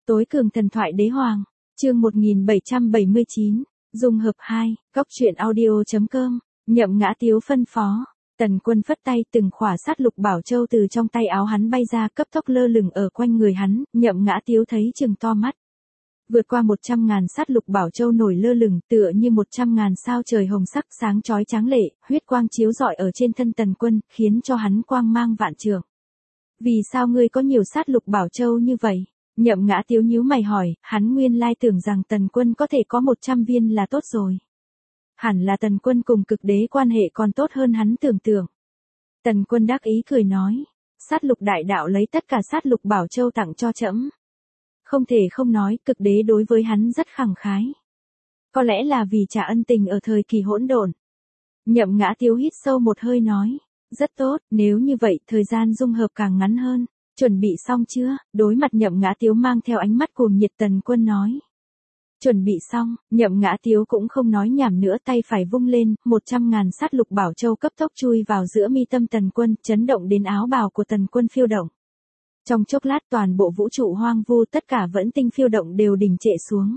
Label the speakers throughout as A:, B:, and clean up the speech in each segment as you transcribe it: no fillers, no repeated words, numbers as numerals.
A: Tối cường thần thoại đế hoàng, chương 1779, dung hợp 2, góc truyện audio.com, Nhậm Ngã Tiếu phân phó. Tần Quân phất tay, từng khỏa sát lục bảo châu từ trong tay áo hắn bay ra, cấp tốc lơ lửng ở quanh người hắn. Nhậm Ngã Tiếu thấy chừng to mắt. Vượt qua 100.000 sát lục bảo châu nổi lơ lửng, tựa như 100.000 sao trời hồng sắc sáng chói tráng lệ, huyết quang chiếu rọi ở trên thân Tần Quân, khiến cho hắn quang mang vạn trượng. Vì sao ngươi có nhiều sát lục bảo châu như vậy? Nhậm Ngã Tiếu nhíu mày hỏi, hắn nguyên lai tưởng rằng Tần Quân có thể có 100 viên là tốt rồi. Hẳn là Tần Quân cùng cực đế quan hệ còn tốt hơn hắn tưởng tượng. Tần Quân đắc ý cười nói, sát lục đại đạo lấy tất cả sát lục bảo châu tặng cho trẫm. Không thể không nói, cực đế đối với hắn rất khẳng khái. Có lẽ là vì trả ân tình ở thời kỳ hỗn độn. Nhậm Ngã Tiếu hít sâu một hơi nói, rất tốt, nếu như vậy thời gian dung hợp càng ngắn hơn. Chuẩn bị xong chưa? Đối mặt Nhậm Ngã Tiếu mang theo ánh mắt cuồng nhiệt, Tần Quân nói. Chuẩn bị xong, Nhậm Ngã Tiếu cũng không nói nhảm nữa, tay phải vung lên, 100.000 sát lục bảo châu cấp tốc chui vào giữa mi tâm Tần Quân, chấn động đến áo bào của Tần Quân phiêu động. Trong chốc lát toàn bộ vũ trụ hoang vu, tất cả vẫn tinh phiêu động đều đình trệ xuống.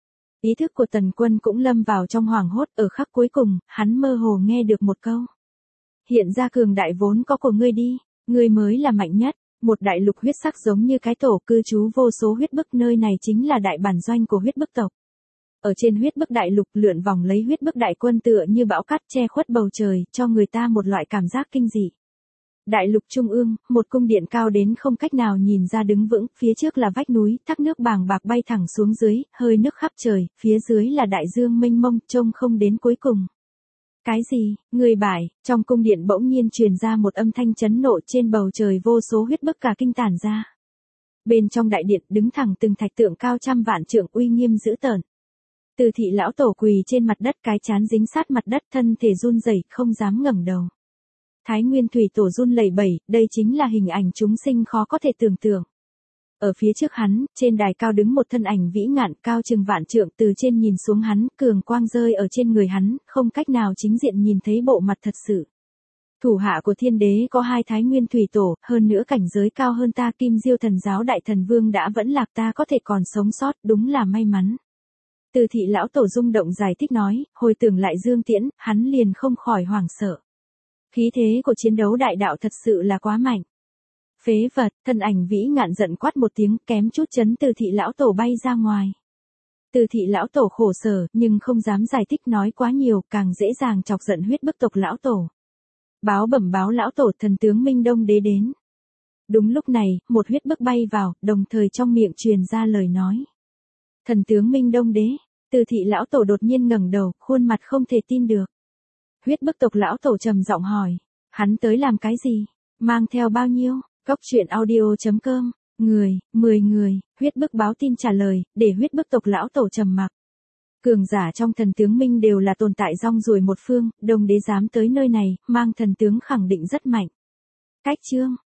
A: Ý thức của Tần Quân cũng lâm vào trong hoảng hốt, ở khắc cuối cùng, hắn mơ hồ nghe được một câu. Hiện ra cường đại vốn có của ngươi đi, ngươi mới là mạnh nhất. Một đại lục huyết sắc giống như cái tổ cư trú vô số huyết bức, nơi này chính là đại bản doanh của huyết bức tộc. Ở trên huyết bức đại lục lượn vòng lấy huyết bức đại quân tựa như bão cát che khuất bầu trời, cho người ta một loại cảm giác kinh dị. Đại lục trung ương, một cung điện cao đến không cách nào nhìn ra đứng vững, phía trước là vách núi, thác nước bàng bạc bay thẳng xuống dưới, hơi nước khắp trời, phía dưới là đại dương mênh mông, trông không đến cuối cùng. Cái gì? Người bại, trong cung điện bỗng nhiên truyền ra một âm thanh chấn nộ, trên bầu trời vô số huyết bức cả kinh tản ra. Bên trong đại điện đứng thẳng từng thạch tượng cao trăm vạn trượng, uy nghiêm dữ tợn. Từ thị lão tổ quỳ trên mặt đất, cái trán dính sát mặt đất, thân thể run rẩy, không dám ngẩng đầu. Thái Nguyên thủy tổ run lẩy bẩy, đây chính là hình ảnh chúng sinh khó có thể tưởng tượng. Ở phía trước hắn, trên đài cao đứng một thân ảnh vĩ ngạn, cao chừng vạn trượng, từ trên nhìn xuống hắn, cường quang rơi ở trên người hắn, không cách nào chính diện nhìn thấy bộ mặt thật sự. Thủ hạ của thiên đế có 2 Thái Nguyên thủy tổ, hơn nữa cảnh giới cao hơn ta, Kim Diêu thần giáo đại thần vương đã vẫn lạc, ta có thể còn sống sót, đúng là may mắn. Từ thị lão tổ rung động giải thích nói, hồi tưởng lại Dương Tiễn, hắn liền không khỏi hoảng sợ. Khí thế của chiến đấu đại đạo thật sự là quá mạnh. Phế vật, thân ảnh vĩ ngạn giận quát một tiếng, kém chút chấn Từ thị lão tổ bay ra ngoài. Từ thị lão tổ khổ sở, nhưng không dám giải thích nói quá nhiều, càng dễ dàng chọc giận huyết bức tộc lão tổ. Bẩm báo lão tổ, thần tướng Minh Đông Đế đến. Đúng lúc này, một huyết bức bay vào, đồng thời trong miệng truyền ra lời nói. Thần tướng Minh Đông Đế. Từ thị lão tổ đột nhiên ngẩng đầu, khuôn mặt không thể tin được. Huyết bức tộc lão tổ trầm giọng hỏi, hắn tới làm cái gì? Mang theo bao nhiêu? Góc truyện audio.com, 10 người, huyết bức báo tin trả lời, để huyết bức tộc lão tổ trầm mặc. Cường giả trong thần tướng minh đều là tồn tại rong ruổi một phương, Đông Đế dám tới nơi này, mang thần tướng khẳng định rất mạnh. Cách chương,